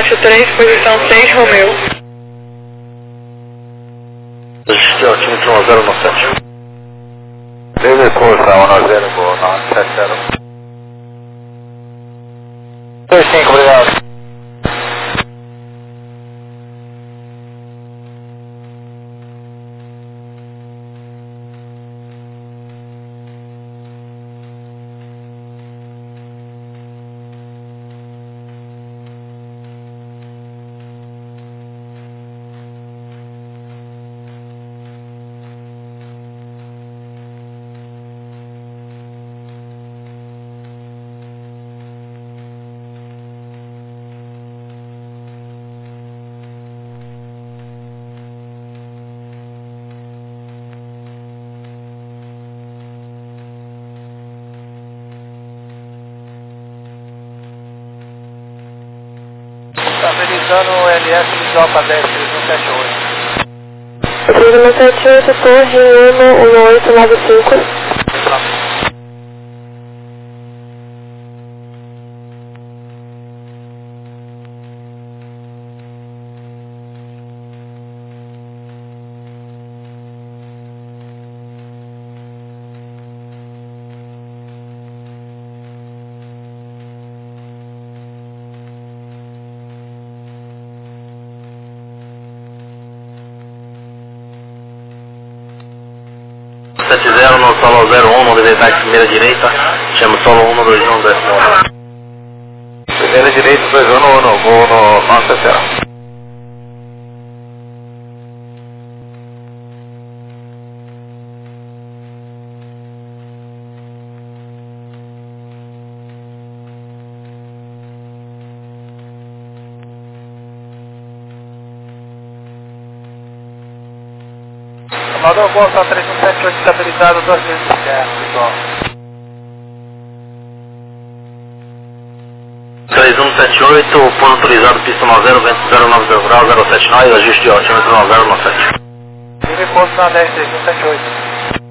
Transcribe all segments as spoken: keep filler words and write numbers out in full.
sete três, posição seis, Romeu. Existe o time um zero nove sete. David Corsa, um zero, nove sete zero. dois cinco, obrigado. Estabilizando o L S visual para dez três um sete oito. três um sete oito, torre um um oito nove cinco. sete zero no solo zero um, no design primeira direita, chama solo um no dois um, décimo um. Primeira direita, dois um, no, no, vou no nove sete zero. Mandou Bolsa três um sete oito estabilizado, duas vezes interno, pessoal. três um sete oito, ponto autorizado, pista nove zero, vento zero nove zero grau, zero sete nove, ajuste de altímetro nove zero nove sete. Tive ponto na dez três um sete oito.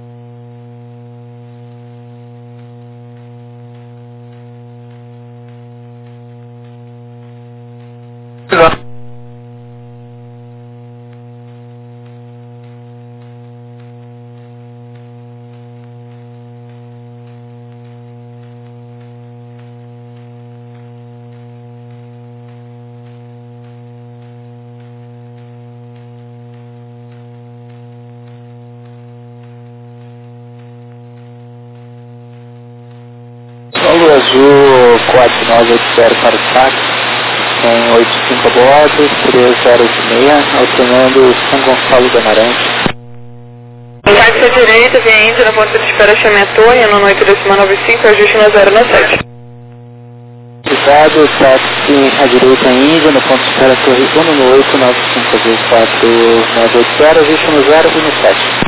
Solo azul quatro nove oito zero para o táxi, tem oito cinco a bordo, três zero seis, alternando São Gonçalo do Amarante. Táxi à direita, via Índia, na ponta de espera Chametonha, no noite décima nove cinco, ajuste no zero nove sete. Cuidado, táxi à direita Índia, no ponto de espera Torre um no oito nove cinco quatro nove oito zero, ajuste no zero e no sete.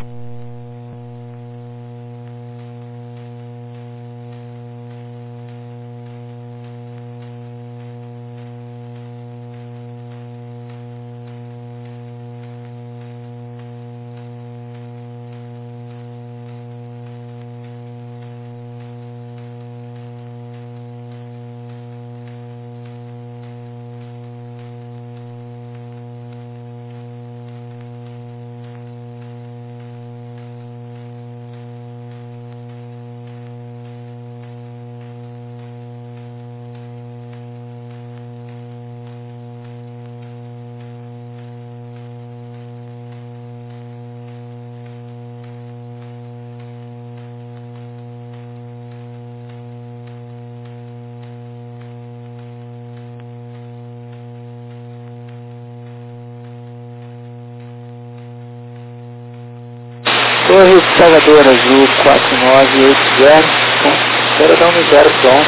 Torre Salvador Azul quatro nove oito zero, espera dar um zero pronto.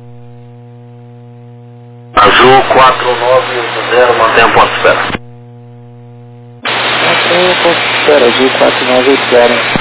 Azul quatro nove oito zero, mantém o ponto de espera. Mantém o ponto de espera, Azul quatro nove oito zero.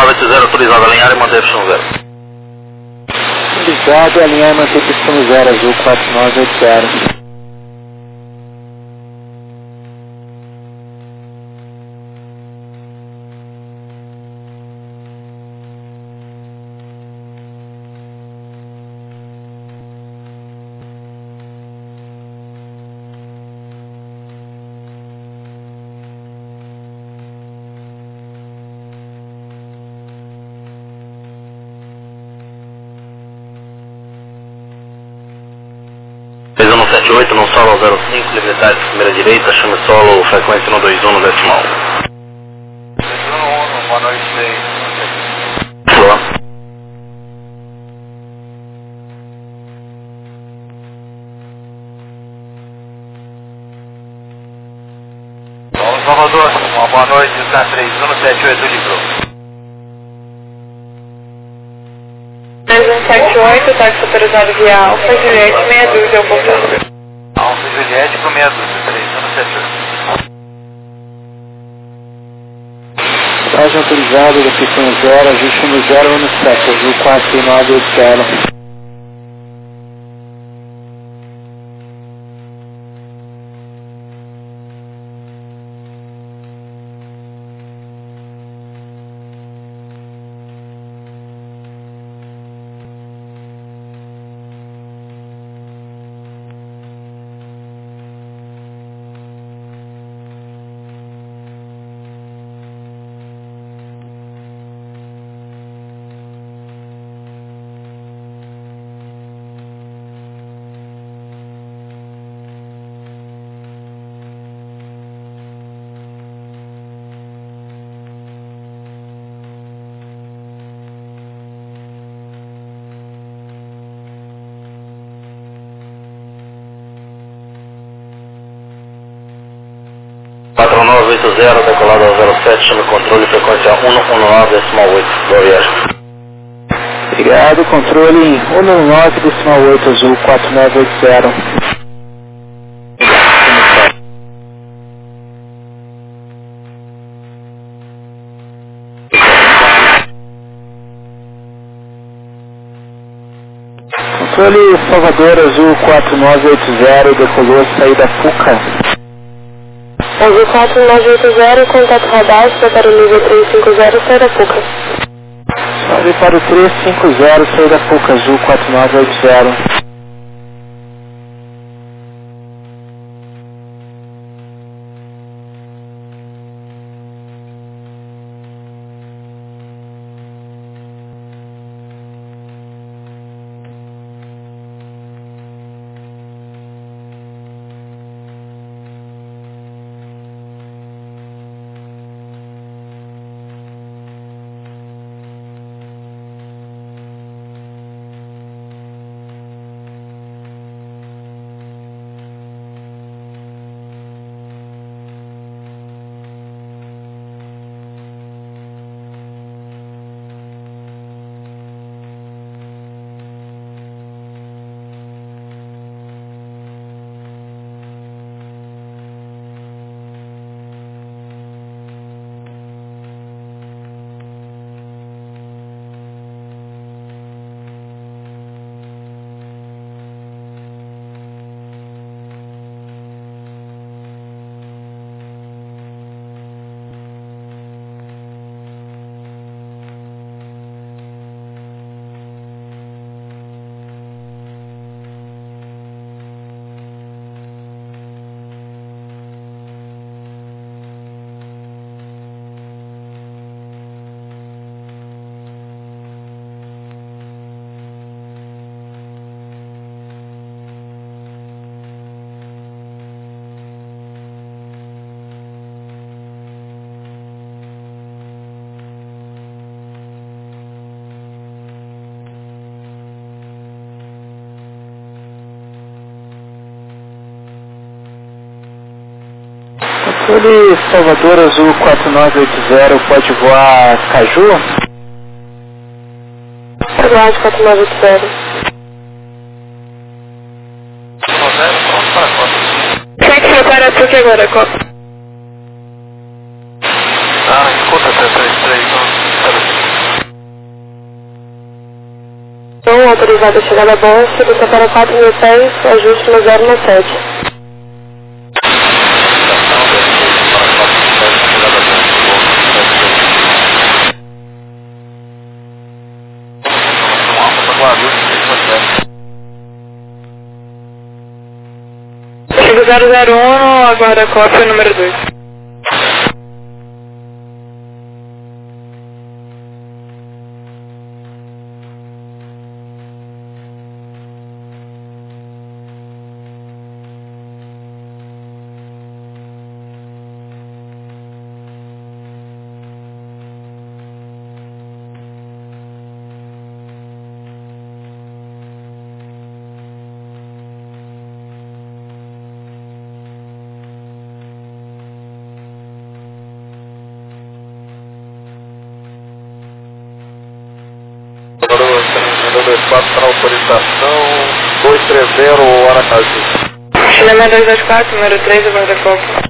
nove oito zero, autorizado a alinhar e manter pistão zero. Autorizado a alinhar e manter pistão zero, azul quatro nove oito zero. três um sete oito, no solo zero cinco, limitar de primeira direita, chame solo, frequência no dois um no decimal. dois um um, boa noite, seis. Boa. Bom, Salvador, uma boa noite, está três um sete oito, livrou. três um sete oito, táxi autorizado via Alfa Juliette, meia dúzia, ao portão. Alfa Juliette com meia dúzia, três um sete oito. Página autorizada da pistão zero, ajuste no zero um sete, azul quatro nove oito zero. quatro nove oito zero, decolado ao zero sete, chame controle, frequência um um nove, decimal oito, boa viagem. Obrigado, controle um um nove, decimal oito, azul quatro nove oito zero. Controle Salvador, azul quatro nove oito zero, decolou, saída Fuca. Azul quatro nove oito zero, contato radar, para o nível três cinco zero, saída Fuca. Salve para o três cinco zero, saída Fuca, azul quatro nove oito zero. Controle Salvador, azul quatro nove oito zero, pode voar Caju? Aguarde quatro nove oito zero. Quer que separa por que agora, Copa? Ah, escuta, três três três, autorizada a chegada a bordo, segurança para quatro mil pés, ajuste no zero no sete. Chega zero zero um, agora cópia número dois. dois quatro para autorização, dois três zero, Aracaju. Chilema dois dois quatro, número três, guarda-copo.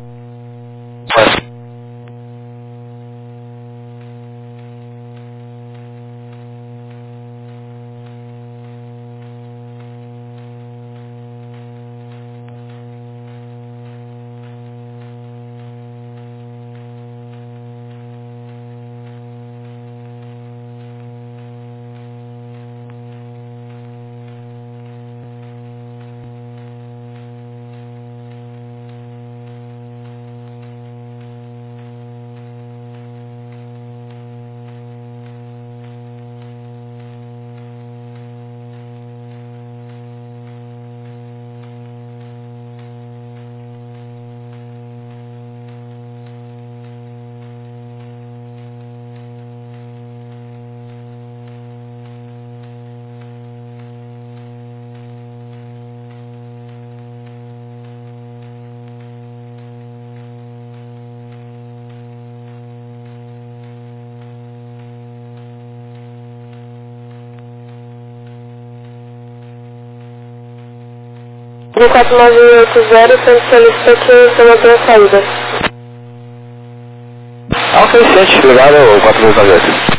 quatro nove oito zero, centro solicita que você não tenha saída. Ah, ok, ciente, obrigado, quatro dois nove oito.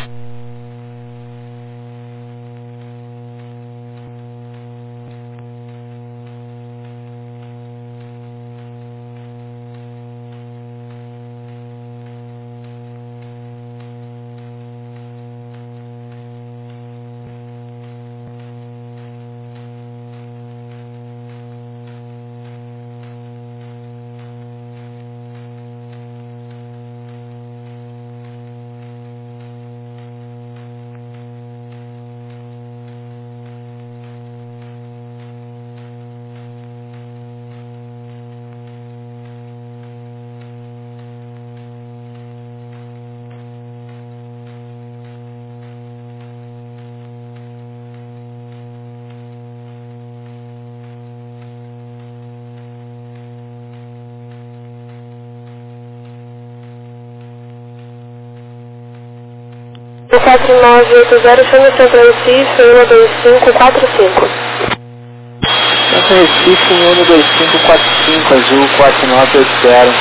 quatro nove oito zero, chama São Francisco, um dois cinco quatro cinco. São Recife, um dois cinco quatro cinco, azul quatro nove oito zero.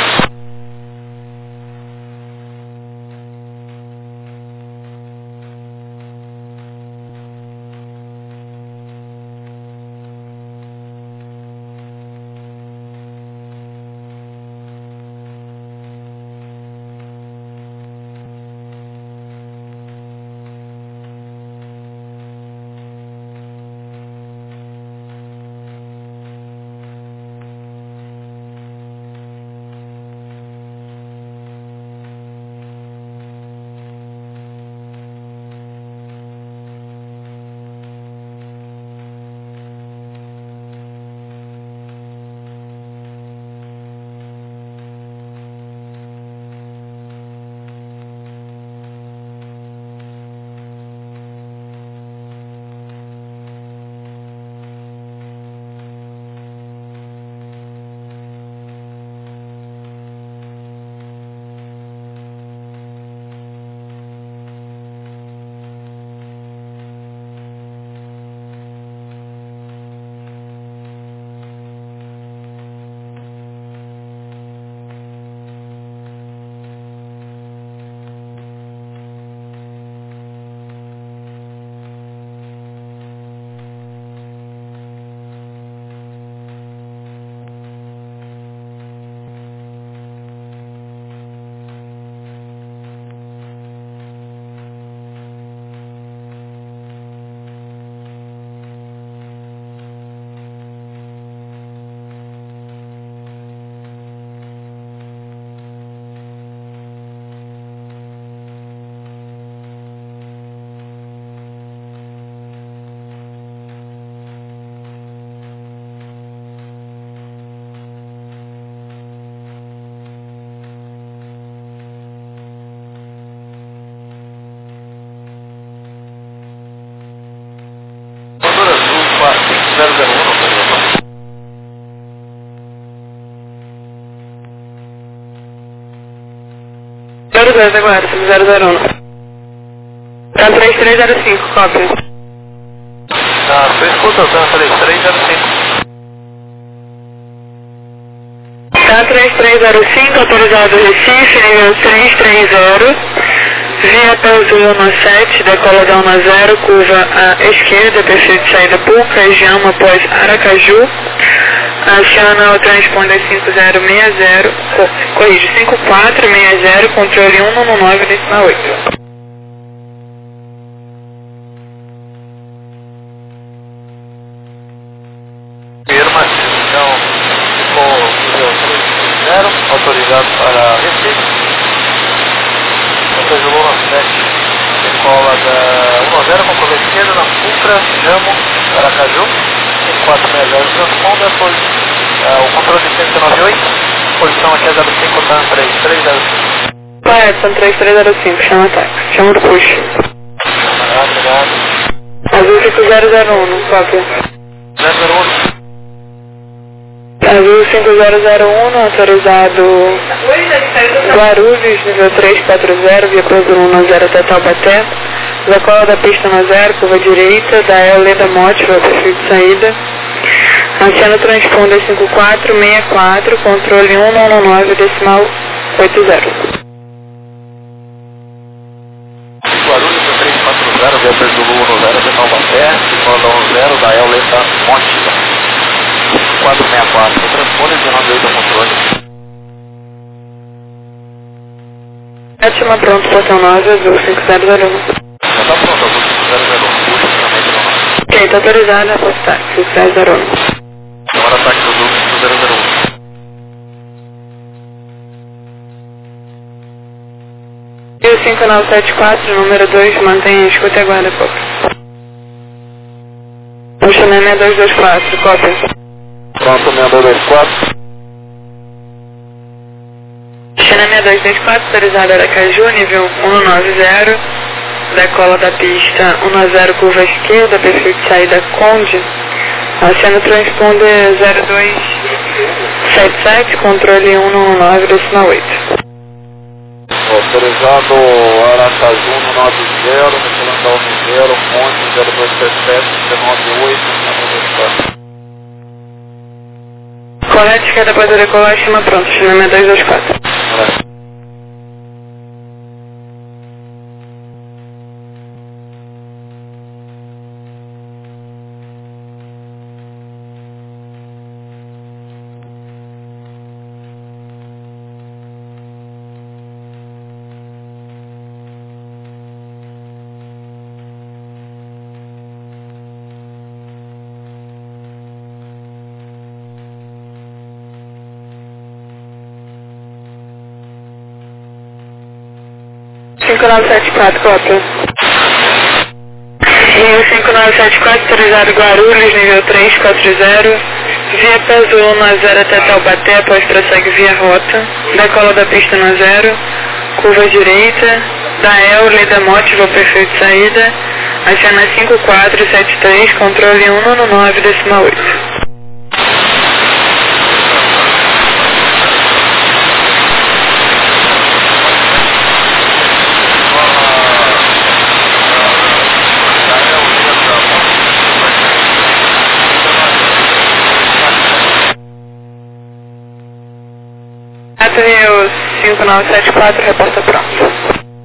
dois agora, zero zero um. Tá três três zero cinco, cópia. Tá, você escuta, eu falei três zero cinco. Tá três três zero cinco, autorizado Recife, nível três três zero. Via Azul no sete, decola da um zero, curva à esquerda, perfil de saída Puca, região após Aracaju. Aciona o transponder cinco zero seis zero, co corrige, cinco quatro seis zero, controle um nove nove, decimal oito. Firma, então, ficou nível três zero, autorizado para Recife. Depois o Lula sete, decola da um zero, com curva esquerda, na Pucra, Jamo, Aracaju, cinco quatro seis zero, transponder, depois uh, o controle de cento e noventa e oito, posição aqui é zero cinco, tá três três zero cinco. Correto, são três três zero cinco, chama táxi, chama do push. Obrigado, obrigado. Azul cinco zero zero um, cópia. zero zero um. Azul cinco zero zero um, autorizado Guarulhos, nível três quatro zero, via Cruzeiro um zero até Taubaté. Decola da pista no zero, curva direita, da El Leda Mote, vai perfil de saída. Aciona o transponder cinco quatro seis quatro, controle um nove nove, decimal oito zero. Guarulhos do três quatro zero, via Perdulu um zero até Taubaté, decola da um zero, da El Leda Mote. quatro seis quatro, transponder dezenove oito ao controle. Sétima pronto, portão nove, Azul cinco zero zero um. Já tá pronto, Azul cinco zero zero um, puxa finalmente não. Ok, tá autorizado a postar, cinco zero zero um. Agora ataque do Azul cinco zero zero um. E o cinco nove sete quatro, número dois, mantenha a escuta e aguarda, cópia. O China seis dois dois quatro, cópia. Pronto, seis dois dois quatro. China seis dois dois quatro, autorizado Aracaju, nível um nove zero, decola da pista um zero, curva esquerda, perfil de saída Conde, aciona o transponder zero dois sete sete, controle um nove nove, decimal oito. Autorizado Aracaju no nove zero, Michelanda um zero, Conde zero dois sete sete, nove oito, seis dois quatro. Correto, esquerda após a decolar, chama pronto, China seis dois dois quatro. cinco nove sete quatro, cópia. Rio cinco nove sete quatro, autorizado Guarulhos, nível três quatro zero, via Azul no zero até Taubaté, após prossegue via rota, decola da pista no zero, curva direita, da El Leda Mote, voo perfil de saída, aciona cinco quatro sete três, controle um nove nove, decimal oito. Rio cinco nove sete quatro, reporta pronto.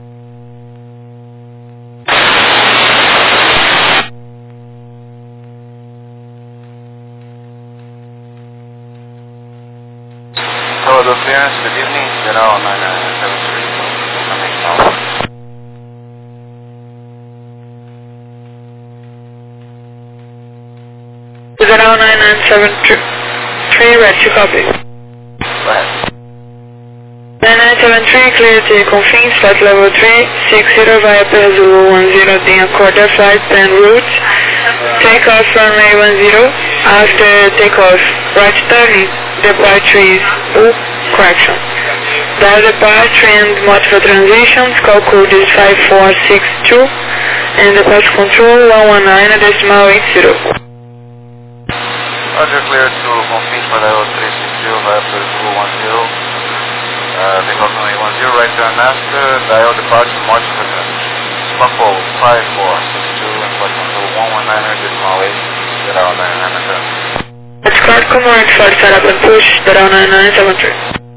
Hello, clearance, good evening, zero nine nine seven three, coming south. zero nine nine seven three, red to copy. Go ahead. nine nine seven three, clear to Confins, flight level three six zero via Perzulu one zero, in Accorda flight and route. Take off runway one zero, after takeoff, right turning, departure is, oh, correction. Dial departure and multiple transitions, call code is five four six two, and departure control one one nine, decimal eight zero. Roger, clear to Confins, flight level three six zero via Perzulu one zero. Uh, take off runway one zero, right Roger, Master, dial departure, march return. Buffalo, five four six two, and flight control one one nine hundred, decimal eight, dial nine nine return. That's card command, flight setup and push, dial nine nine seven three.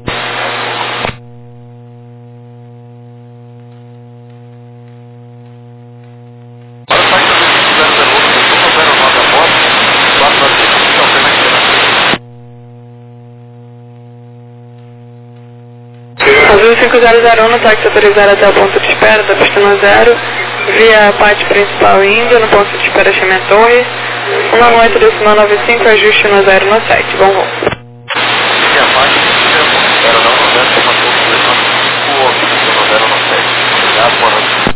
Azul cinco zero zero um, táxi autorizado até o ponto de espera da pista no zero, via a parte principal Índia, no ponto de espera Ximé Torre, um oito decimal nove cinco, ajuste no zero no site, bom voo. Via a parte principal ponto de espera não no zero, uma torre dois nove cinco, ajuste no zero no site. Obrigado, boa noite.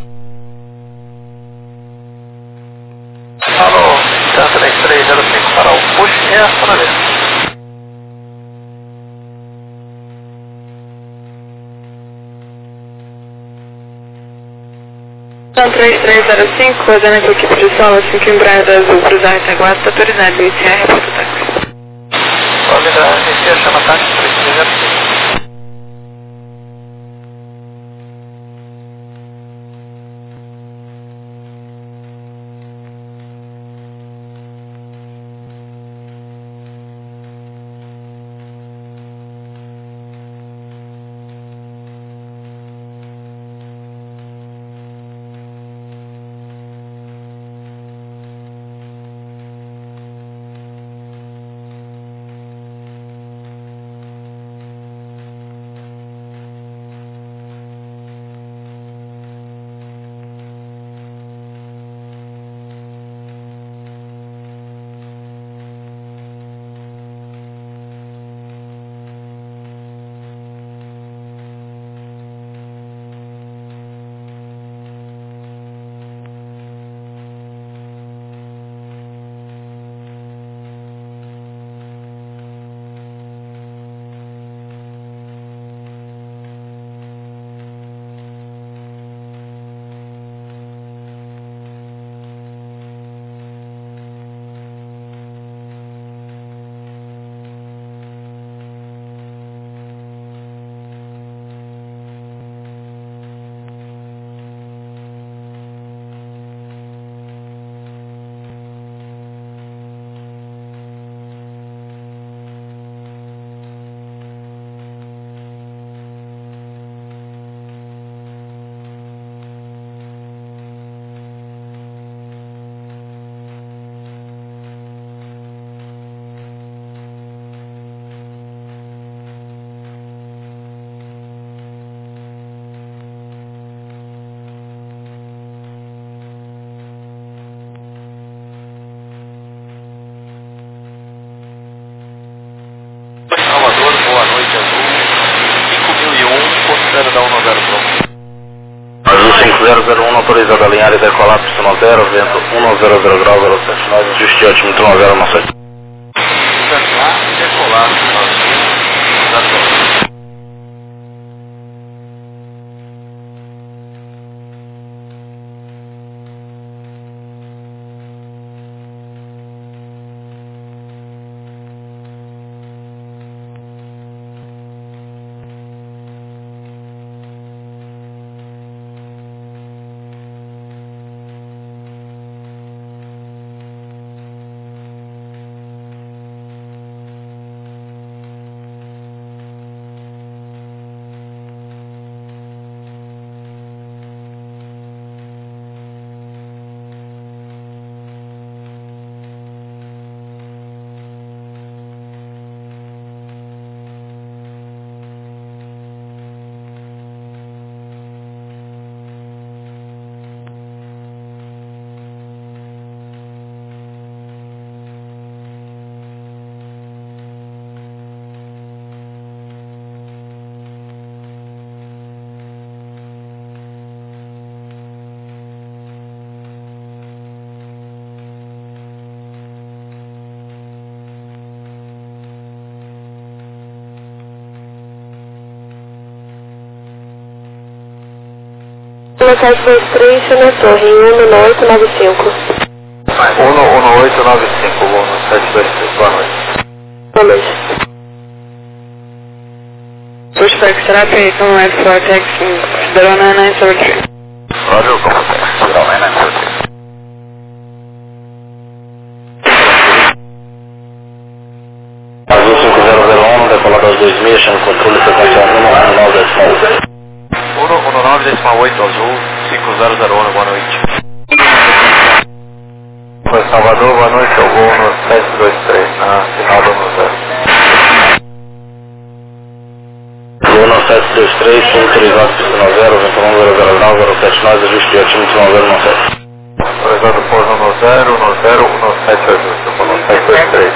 Alô, Delta dez três zero cinco para o push e a sonolência. três três zero cinco, coordenando com a equipe de solo, cinco Embraer Azul, cruzar retaguarda, autoridade, iniciar, reporta táxi. Pode dar, iniciar, chama táxi, três três zero cinco. Azul cinco zero zero um, autorizado a alinhar e decolar pista no zero, vento um zero zero grau, velocidade nove, ajuste ótimo, um zero no site. Decolar, sete dois três, Ximé Torre, um oito nove cinco. um oito nove cinco, Luna, sete dois três, boa noite. Boa noite. Sparks Therapy, eight one one for taxi zero nine nine seven three. Roger, como taxi zero nine nine seven three. Azul cinco zero zero um, decolado aos dois mil, chama controle sequencial um um nove decimal oito. um um nove decimal oito Azul, cinco zero zero um, boa noite. Foi Salvador, boa noite, eu vou no sete dois três, na final do um zero. Vou no sete dois três, cinco três quatro cinco zero, vento um zero zero nove zero sete nove, ajuste de time zero zero sete. Autorizado por um zero, um zero, um sete oito, vou no sete dois três.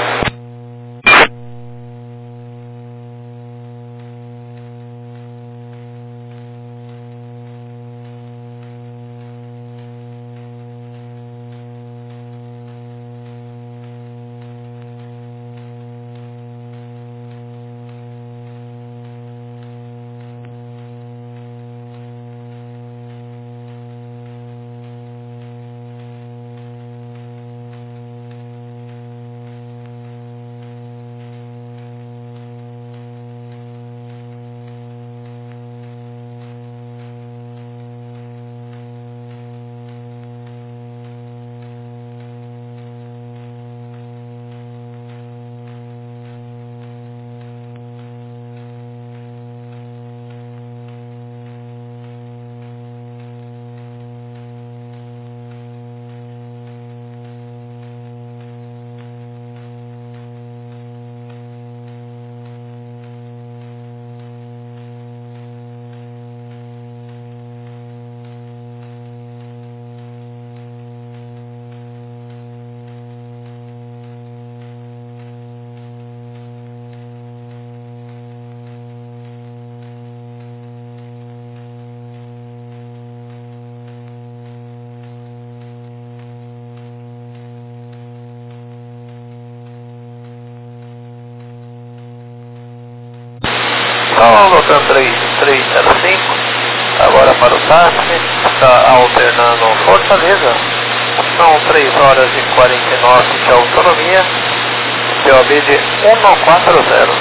Então, Locan três três zero cinco, agora para o táxi, está alternando Fortaleza, são três horas e quarenta e nove de autonomia, P O B de um quatro zero.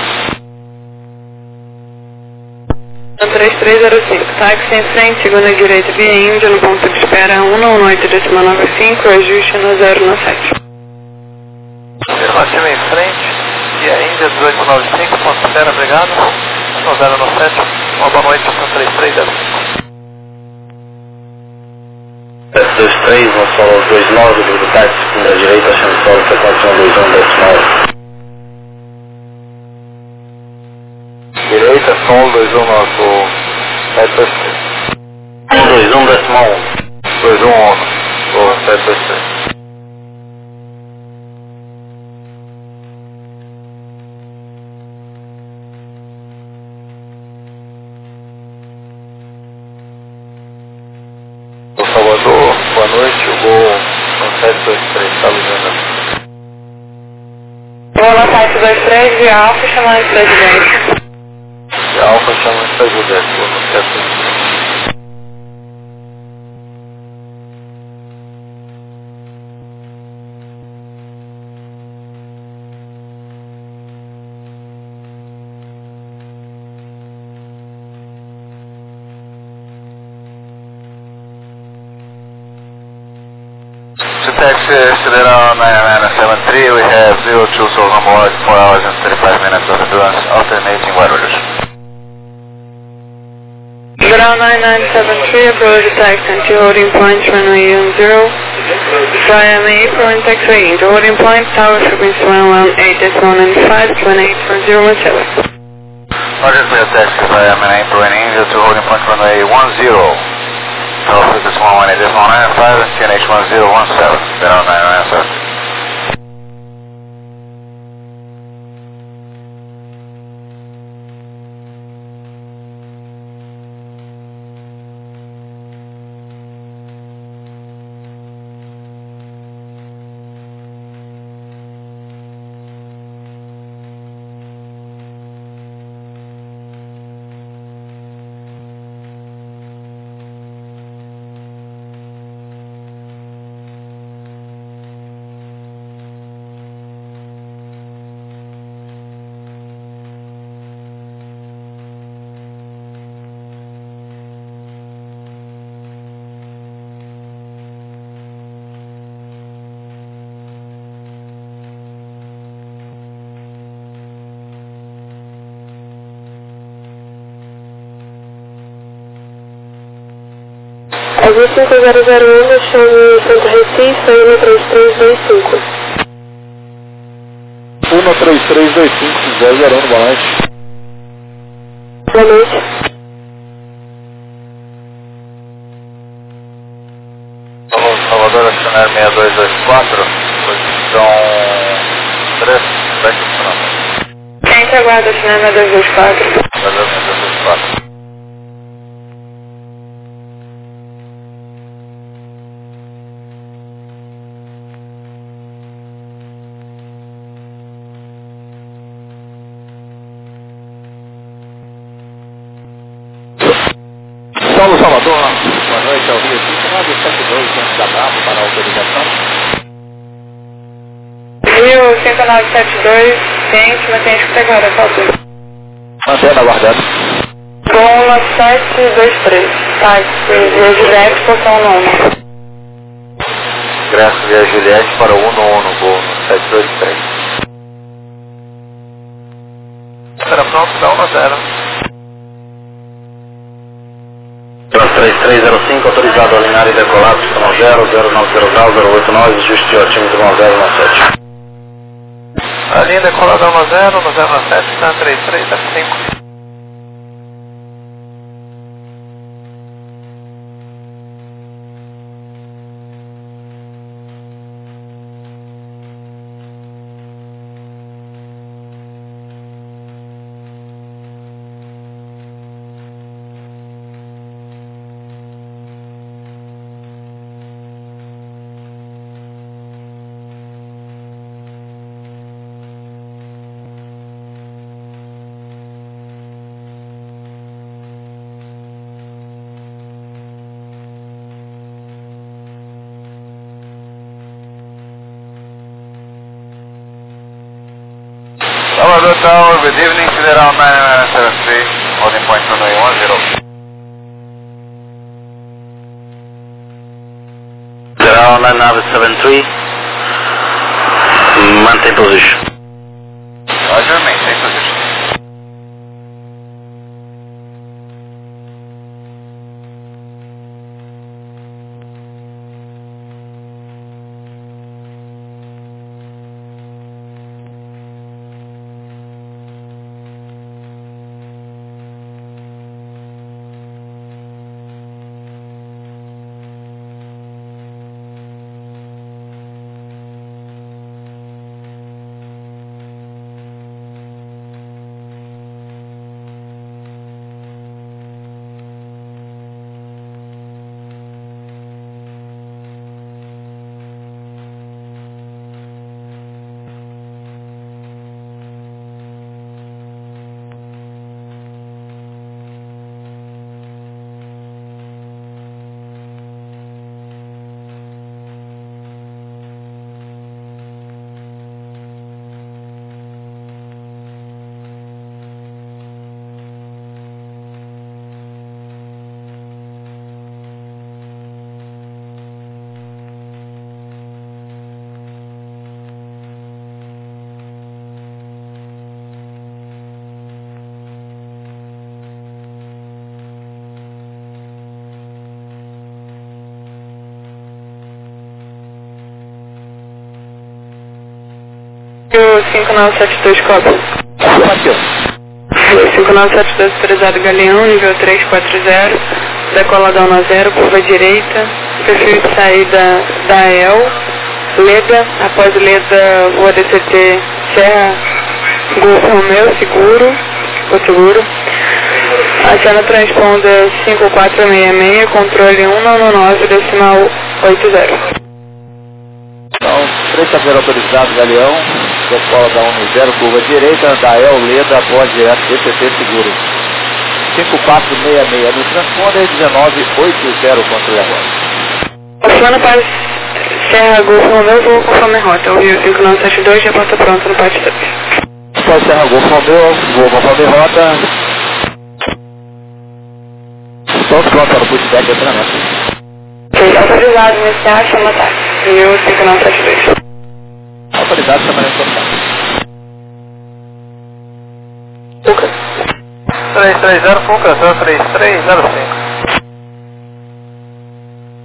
três três zero cinco, táxi em frente, segunda direita, via Índia, no ponto de espera um um oito decimal nove cinco, ajuste no zero nove sete. Afirmativo em frente, via Índia dezoito nove cinco, ponto de espera, obrigado. No zero nove sete, uma boa noite, são três três zero cinco. sete dois três, no solo dois nove, do táxi, segunda direita, chama solo, frequência dois um decimal. Direita, solo dois um nove, sete dois três. dois um decimal um. dois um um, sete dois três. Salvador, boa noite, eu vou no sete dois três, está ligando. Vou no sete dois três, via Alfa, chamando de presidente. Via Alfa, chamando de presidente, vou no sete dois três. Taxi Federal nine nine seven three, we have zero two souls on board, four hours and thirty-five minutes of endurance, alternating wide orders. Federal nine nine seven three, approach taxi into holding point, runway one zero, via May, April taxiway into holding point, tower frequency one one eight decimal nine five, one eight four zero one seven. Roger, clear taxi via May, April and India to holding point, runway one zero. Tower frequency one one eight decimal nine five, T N H one zero one seven, Federal nine nine seven. vinte e cinco zero zero um, destino Santo Recife, um três três dois cinco. um três três dois cinco, zero zero um, boa noite. Boa noite. Salvador, acionário seis dois dois quatro, posição três, sete para Quem que aguarda acionário seis dois dois quatro? seis dois dois quatro. Saulo Salvador, boa noite, ao Rio cinco nove sete dois, dentro da Bravo, para autorização. Rio cinco nove sete dois, ciente, mantém a escuta agora, qual foi? Mantendo, aguardando. Goma sete dois três, táxi, via Juliette, portão nono. Ingresso via Juliette para o um no um, voo no sete dois três. Espera pronto, dá um a zero. três três zero cinco, autorizado a alinhar e decolar, pistão zero, zero nove zero zero oito nove, ajuste de otímetro um zero um sete. A linha decolada um zero, no zero um sete, está três três zero cinco. Salvador Tower, good evening, Federal nine nine seven three, holding point runway one zero. Federal nine nine seven three, maintain position. Roger, maintain position. cinco nove sete dois, cobre. Bateu. cinco nove sete dois, autorizado Galeão, nível três quatro zero, decolada um zero, curva direita, perfil de saída da A E L, Leda, após Leda, voa D C T, Serra, Golfo Romeu, seguro, o seguro. Aciona transponder cinco quatro seis seis, controle um nove nove, decimal oito zero. Então, três passageiro autorizado, Galeão, decola da um zero, curva direita, da E L, Leda, após direto, D C T, seguro. cinco quatro seis seis, no transponder dezenove oito zero, controle agora. Aciona para Serra, Golfo Romeu, voo conforme a rota, o Rio cinco nove sete dois, já porta pronta no parte dois. Após Serra, Golfo Romeu, voo conforme rota. Pronto, pronto, para o pushback de treinamento. Ok, autorizado iniciar, chama táxi, Rio cinco nove sete dois. Autorizado, chama na informação. Fuca. três três zero, Fuca, três três zero cinco.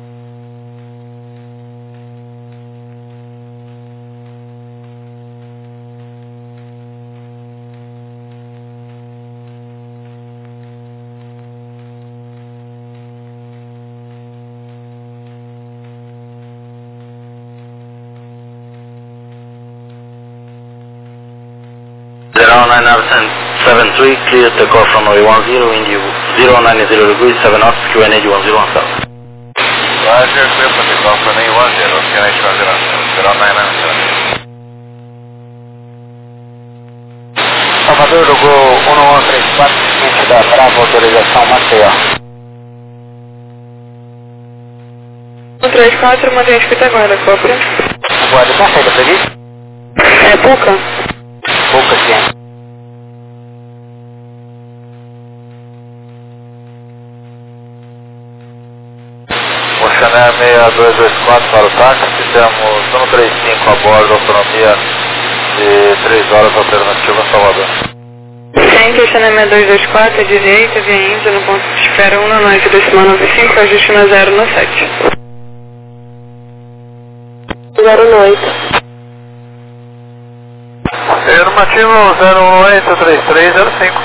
seven three, clear takeoff from runway one zero, wind zero nine zero degrees, seven knots, Q N H one zero one seven. Roger, clear for takeoff from runway one zero, Q N H one zero zero nine nine seven. Salvador do Gol um um três quatro, seguinte da Bravo, autorização Maceió. um três quatro, mantém a escuta agora, cópia. Agora, tá saída prevista? É pouca? Pouca, sim. Oceaner seis dois dois quatro para o táxi, fizemos um três cinco a bordo, autonomia de três horas, alternativa Salvador. Centro, Oceaner seis dois dois quatro, direita, via Índia, no ponto de espera um na noite, decimal nove cinco, ajuste na zero no sete. zero no oito. Afirmativo zero um oito três três zero cinco.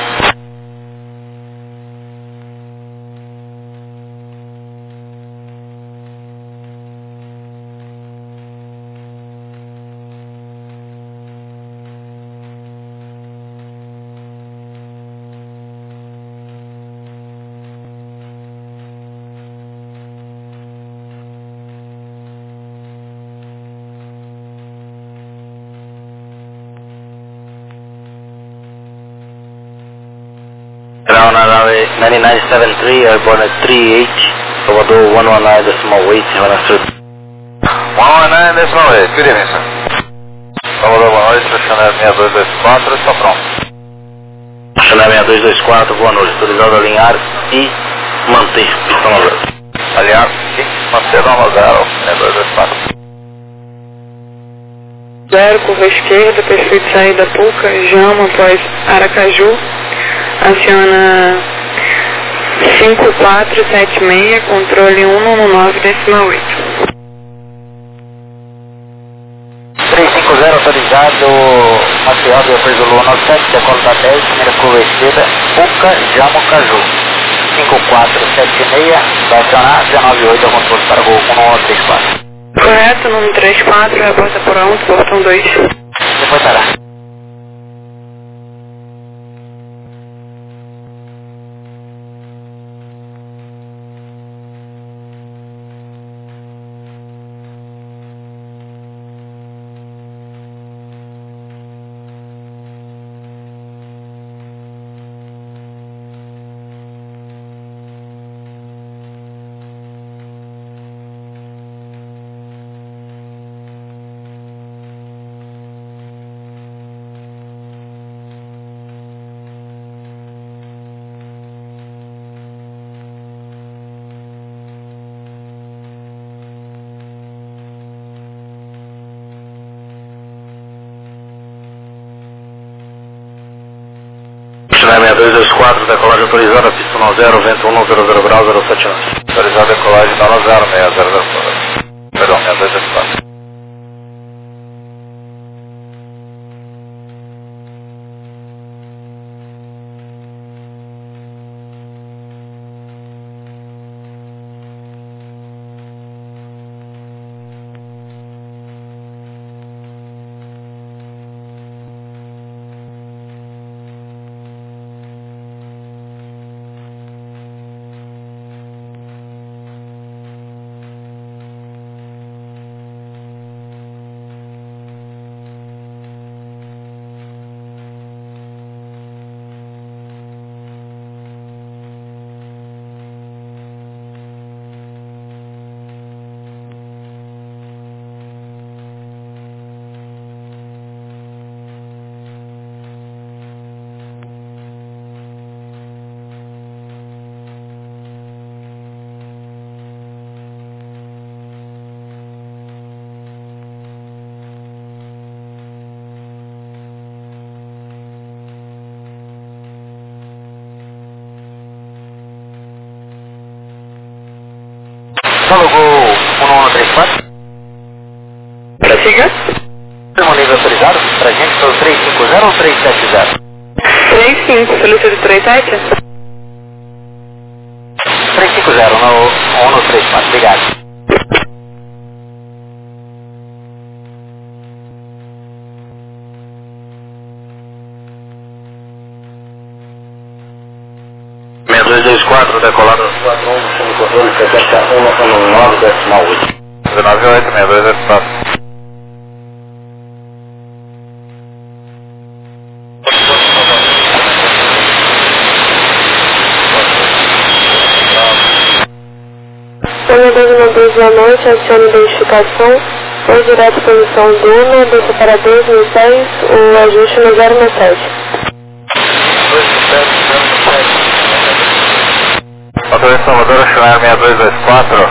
Ground on runway nine nine seven three, airborne at three eight, Salvador one one nine decimal eight, when understood. one one nine decimal eight, good evening, sir. Salvador, boa noite, Oceaner seis dois dois quatro, está pronto. Oceaner seis dois dois quatro, boa noite, autorizado a alinhar e manter pistão aberto. Aliás, sim, manter nova zero, seis dois dois quatro. Zero, curva esquerda, perfil de saída Puca, Jama após Aracaju, aciona cinco quatro sete seis, controle um um nove decimal oito. três cinco zero autorizado, Maceió, depois do Lua nove sete, decolo da dez, primeira curva esquerda, Puca, Jama, Caju. cinco quatro sete seis, vai acionar dezenove oito, ao controle para o Gol um um três quatro. Correto, número três quatro, reporta por alto, portão dois. Depois estará. Oceaner seis dois dois quatro, decolagem autorizada, pista um zero, vento um zero zero graus, zero sete nove. Autorizado a decolagem da zero seis zero zero quatro. Perdão, seis dois dois quatro. Solo Gol um um três quatro. Prossiga. Último nível autorizado, pra gente foi o três cinco zero ou três sete zero? três cinco, solicito três sete. três cinco zero no um três quatro, obrigado. quatro, decolado quatro um, chama controle frequência um nove decimal oito. dezenove oito, sessenta e dois, zero quatro. Sonho dois nove dois, boa noite, adicione identificação, foi direto posição Duna, do separador mil e dez, o ajuste no zero nove sete. Motor de Salvador, Channel seis dois dois quatro.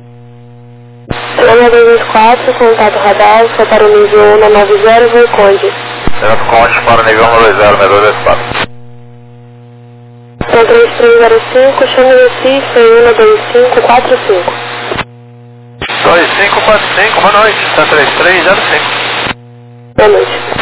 seis dois dois quatro, contato radar, foi para o nível um na nove zero, voo Conde. Direto Conde para o nível um dois zero, seis dois dois quatro. Então três três zero cinco, chame Recife, um dois cinco quatro cinco. dois cinco quatro cinco, boa noite, está três três zero cinco. Boa noite.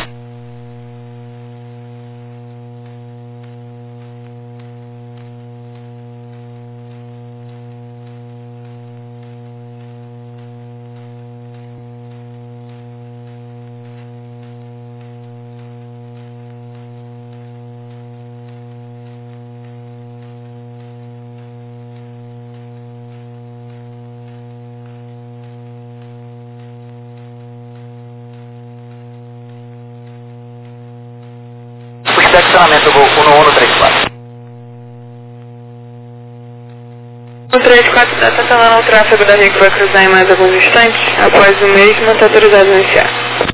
Estacionamento Gol um um três quatro. um três quatro está tentando o tráfego da Rio que vai cruzar em mais alguns instantes. Após o mesmo, está autorizado a iniciar.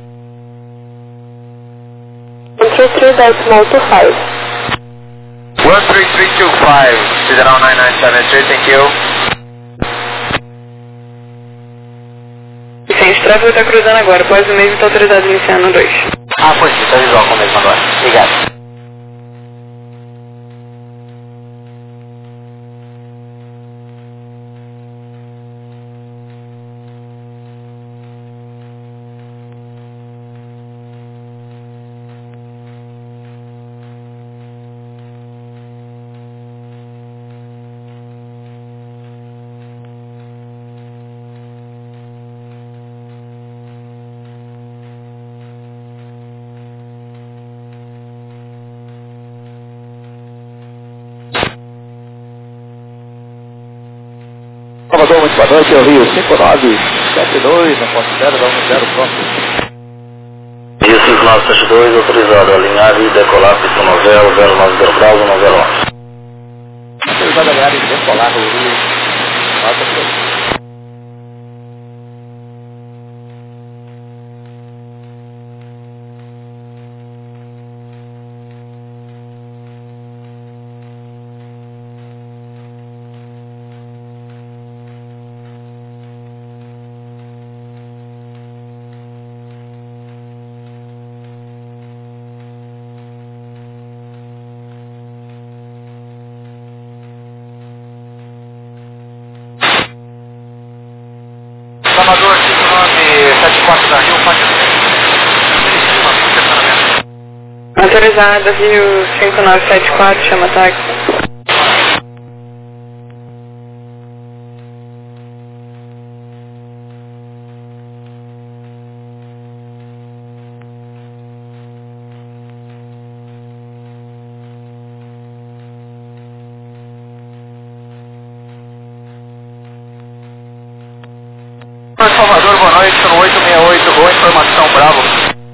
um três três decimal vinte e cinco. one three three two five, Ciderão nove nove sete três, thank you. Sim, esse tráfego está cruzando agora. Após o mesmo, está autorizado a iniciar no dois. Ah, foi sim, está visual com o mesmo agora. Obrigado. Salvador, muito boa noite, eu Rio cinco nove sete dois, não posso zero, dá um zero, pronto. Rio cinco nove sete dois, autorizado a alinhar e decolar, pista novela, zero nove zero graus, um zero onze. Autorizado a alinhar e decolar no Rio, nota três. Salvador cinco nove sete quatro da Rio, faixa de Autorizado, Rio cinco nove sete quatro, chama táxi. Salvador, boa noite, no oito seis oito, boa informação, Bravo.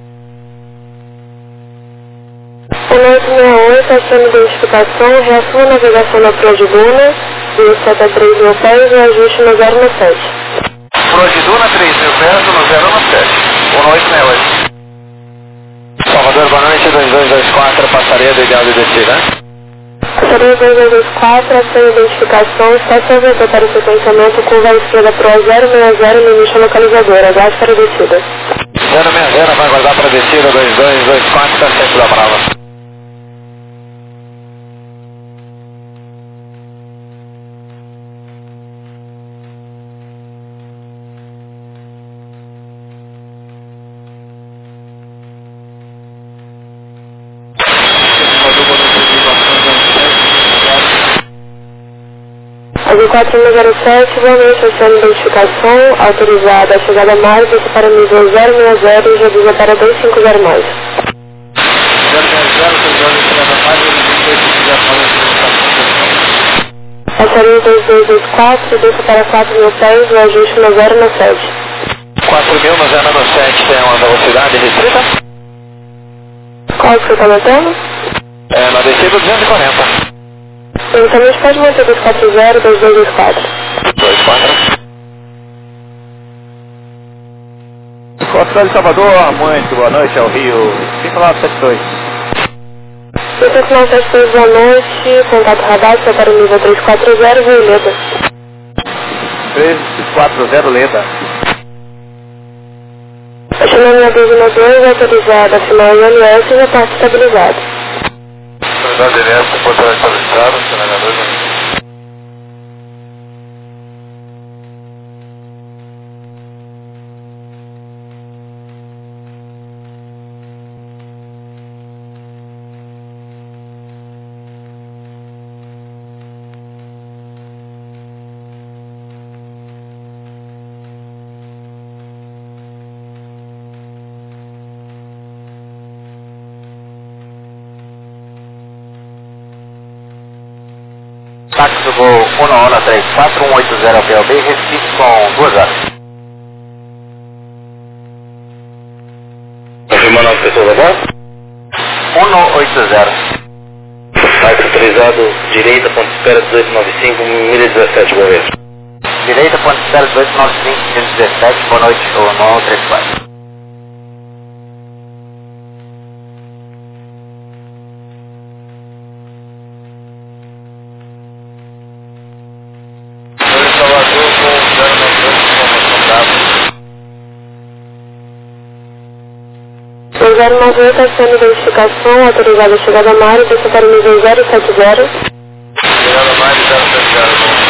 oito seis oito, acione identificação, reação à navegação na Proa de Duna, vinte e sete a três mil pés e ajuste no zero nove sete. Proa de Duna, três mil pés, no zero nove sete, um oito seis oito. Salvador, boa noite, dois dois dois quatro, passaria do ideal de descida, né? Passaria dois dois dois quatro, acione identificação, estação aventou para o sequenciamento, curva à esquerda Proa zero seis zero, no nicho localizador, aguarde para a descida. zero seis zero, vai aguardar para a descida, dois dois dois quatro, está centro da Brava. Azul quatro um zero sete, boa noite, acione identificação, autorizada a chegada a mais, desce para nível zero seis zero e reduza para dois cinco zero mais. zero seis zero, dois dois chegada a mais, dois cinco zero mais. três dois dois dois quatro, desça para quatro mil pés, o ajuste no zero no sete. quatro mil no zero no sete tem uma velocidade restrita? Qual que você está notando? É, na descida duzentos e quarenta. Inicialmente pode manter dois quatro zero, dois dois dois quatro. dois quatro. Costa de Salvador, muito boa noite ao Rio cinco nove sete dois. cinco nove sete dois, boa noite, contato radar, você para o nível três quatro zero, Rio Leda. três quatro zero Leda. Acionando dois dois, autorizada, final I L S e reparto estabilizado. Autoridade I L S, portal estabilizado, acionando dois. Táxi voo um um três quatro um oito zero P L B, Recife com duas horas. Confirmando as pessoas agora? um um oito zero. Táxi autorizado, direita, ponto de espera dezoito noventa e cinco, milha dezessete, boa vez. Direita, ponto de espera dezoito noventa e cinco, milha dezessete, boa noite, um um três quatro. zero nove oito, acione identificação, autorizada a chegada a Mário, desça para o nível zero sete zero. Chegada a Mário, zero sete zero.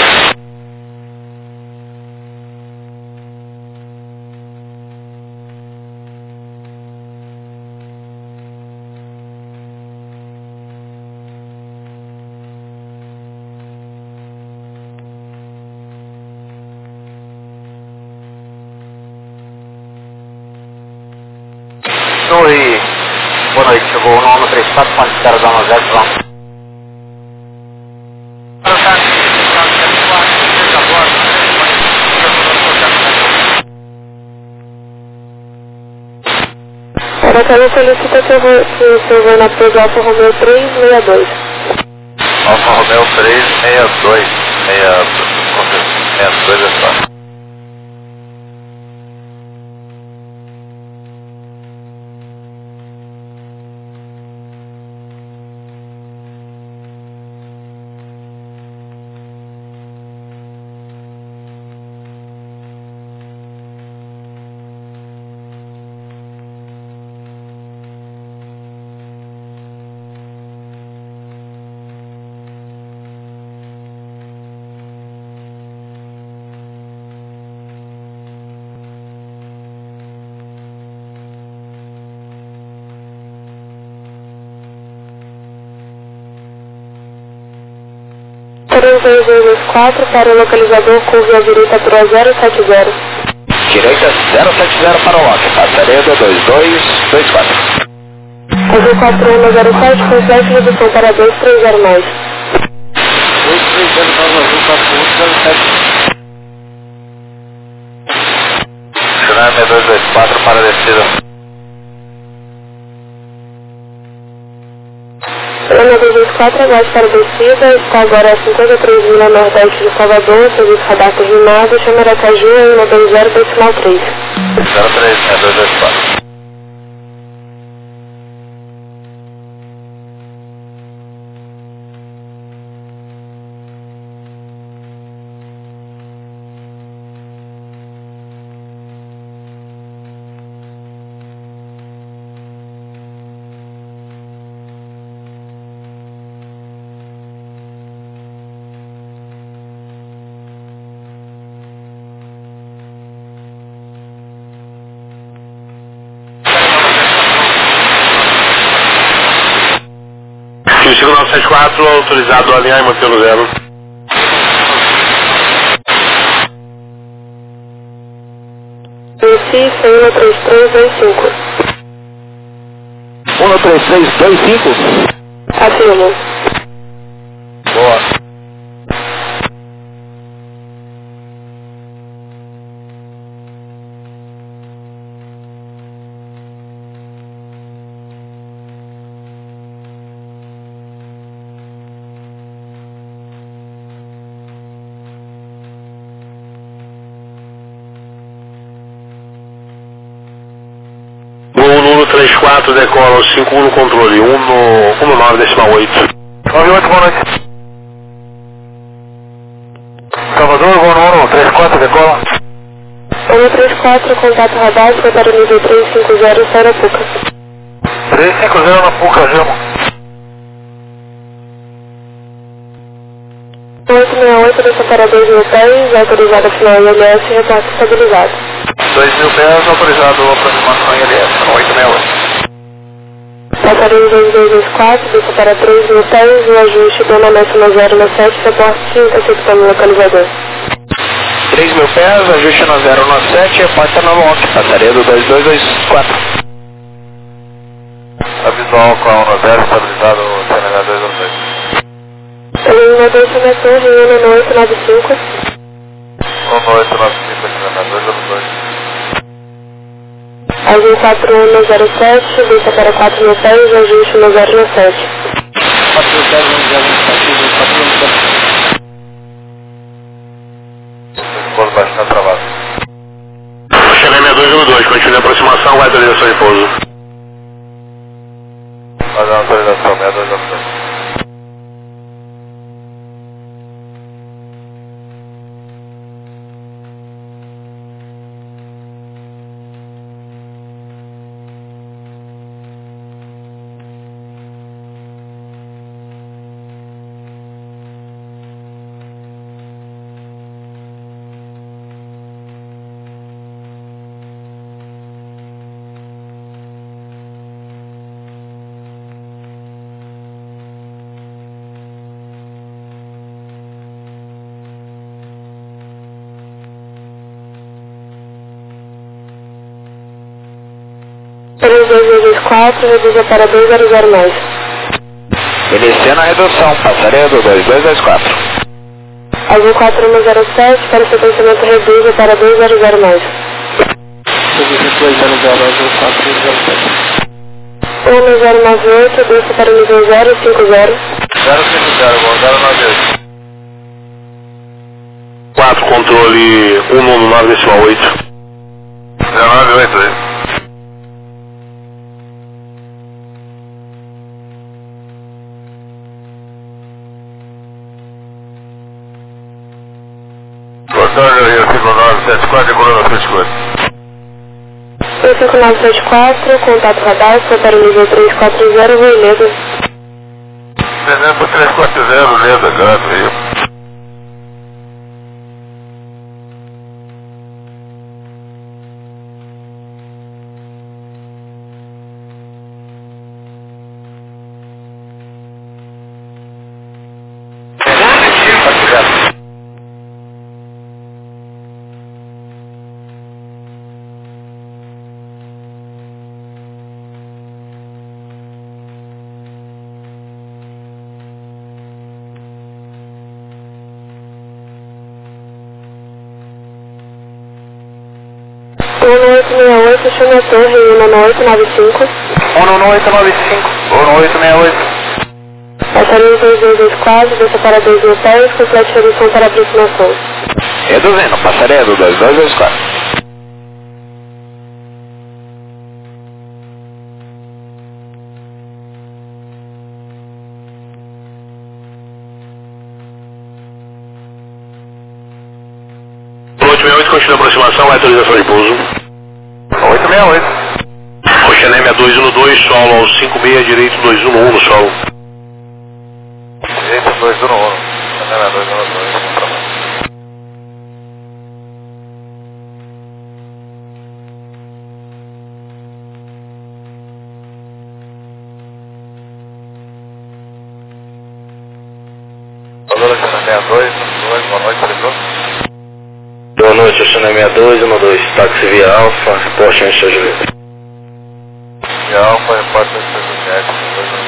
Oi, boa noite, chegou o nome três quatro, ponto zero zero zero, pronto. Para que ela solicita que o seu voo na Peugeot Alfa Romeo três seis dois. Alfa Romeo três seis dois, seis dois é só. três dois dois dois quatro para o localizador, curva à direita para zero sete zero. Direita zero sete zero para o lote, passaredo dois dois dois quatro. Azul quatro um zero sete, complete redução para dois três zero mais. dois três zero nove, Azul quatro um zero sete. Tsunami dois dois quatro para a descida. Tsunami dois dois quatro, aguarde para a descida, está agora a cinquenta e três milhas nordeste de Salvador, serviço radar confirmado, chama Aracaju, um dois zero, decimal três. zero três dois dois quatro. cinco nove sete quatro, autorizado a alinhar e manter no zero. Recife, um três três dois cinco. um três três dois cinco. Afirmo. Boa. Zulu três quatro, decola o cinco um no controle, um no, um no nove decimal oito. nove oito, boa noite. Salvador, voo no um, três quatro, decola. um três quatro, contato radar, foi para o nível três cinco zero, Sarapuca. três cinco zero na Puca, Gemo. oito seis oito, desça para dois mil pés, autorizado a final I L S, reporte estabilizado. dois mil pés, autorizado a aproximação I L S, oito seis oito. Passarinho dois dois dois quatro, desça para três mil pés, o ajuste dona máxima zero nove sete, reporte interceptando o localizador. três mil pés, ajuste na zero nove sete, reporta na Lock, passaria do dois dois dois quatro. Visual com a um zero, estabilizado o C N H dois zero dois. Ele dois na torre, um no oito nove cinco. um no oito nove cinco, C N H dois zero dois. Azul quatro um no zero sete, desça para quatro mil pés, ajuste no zero nove sete. quatro mil pés, um zero sete, quatro mil pés. Pouso baixo, está travado. Xené seis dois um dois, continue a aproximação, vai autorização de pouso. Vai dar uma autorização, seis dois zero dois. três dois dois quatro, reduza para dois zero zero mais. Iniciando a redução, passaria do dois dois dois quatro. Azul quatro um zero sete, para o sequenciamento reduza para dois zero zero mais. dois zero zero, azul quatro zero sete. um zero nove oito, desça para o nível zero cinco zero. zero cinco zero, bom, zero nove oito. quatro, controle um no nove decimal oito. zero nove oito, aí. Cortando aí o cinco nove sete quatro e coluna sete quatro. um cinco nove sete quatro, contato radar, foi para o nível três quatro zero, Rio Negro. Tenendo três quatro zero, Leda, gato aí. um oito seis oito, chama a torre, um no oito nove cinco. um no oito nove cinco, um no oito seis oito. Passarinho dois dois dois quatro, desça para dois mil pés, complete redução para aproximação. Reduzindo, passaria do dois dois dois quatro. oito seis oito, continua a aproximação, vai autorização de pouso. oito seis oito. Oxené seis dois um no dois, solo ao cinco seis, direito dois um no um no solo. Direito dois um no um. Oxené seis dois um no dois. Valor Oxené seis dois um dois, boa noite, Pedro. Boa noite, Oxené seis dois um no dois, táxi via Alfa, reporte em São Julieta. Via Alfa, repórter de São Julieta, dois um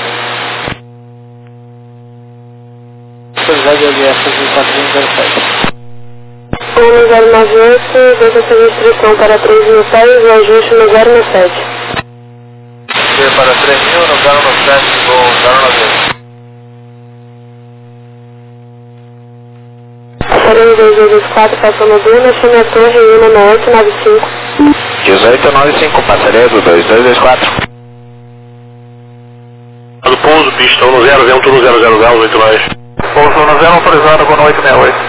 dois. Autorizado I L S, azul quatro um zero sete. um zero nove oito, desça essa restrição para três mil pés, o ajuste no zero nove sete. Veio para três mil no zero nove sete, voo zero nove oito. Passarinho dois dois dois quatro, passando Duna, chama a torre, um no oito nove cinco. dezoito noventa e cinco, passaria do dois dois dois quatro. Do pouso, pista um no zero, vento no zero zero graus, oito nós. Pouso um no zero, autorizado com oito seis oito.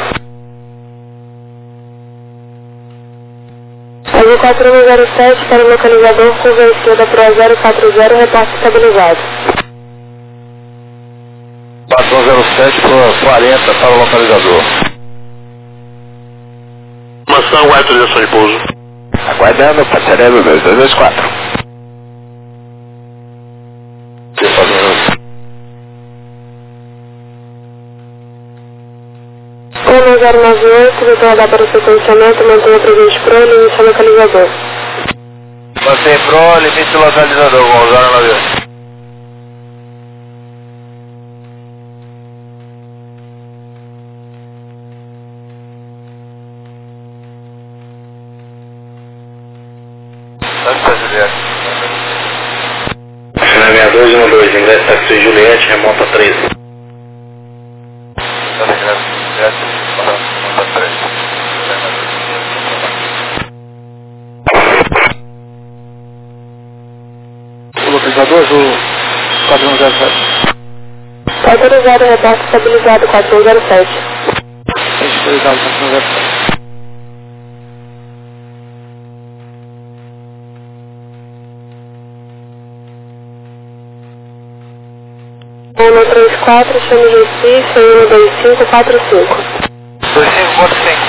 Azul quatro um zero sete para o localizador, curva esquerda para zero quatro zero, reporte estabilizado. quatro um zero sete por quarenta para o localizador. Maçã, aguarda autorização de pouso. Aguardando, passaria do dois dois dois quatro. um zero nove oito, vou guardar para o sequenciamento, mantenha presente pro, limite localizador. Mantém pro, limite localizador, com zero nove oito. Final sessenta e dois um dois, ingresso táxi Juliette, remonta treze. O localizador, o quatro um zero sete. Autorizado, reporte estabilizado, quatro um zero sete. Autorizado, quatro um zero sete. um três quatro, chame Recife, um dois cinco quatro cinco. dois cinco quatro cinco.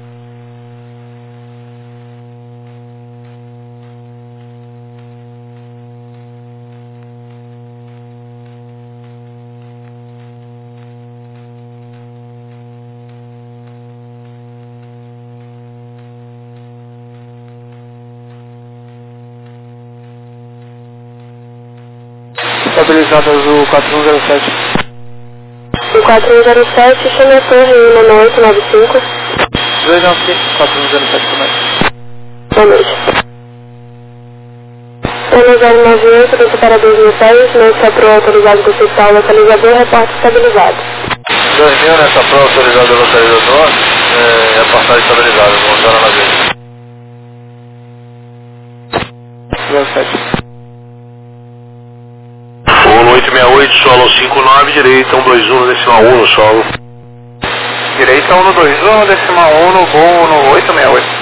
Estabilizado azul quatro um zero sete. O quatro um zero sete, chame a torre um nove oito nove cinco. dois nove cinco, quatro um zero sete também. Boa noite. um zero nove oito, do separador mil pés, nessa pro autorizado do hospital localizador, reporte estabilizado. dois mil nessa pro autorizado do localizador, é a passagem estabilizada, com zero nove oito. zero sete. um oito seis oito, solo cinco nove, direita um dois um, decimal um no solo. Direita um no dois um, decimal um no gol no oito seis oito.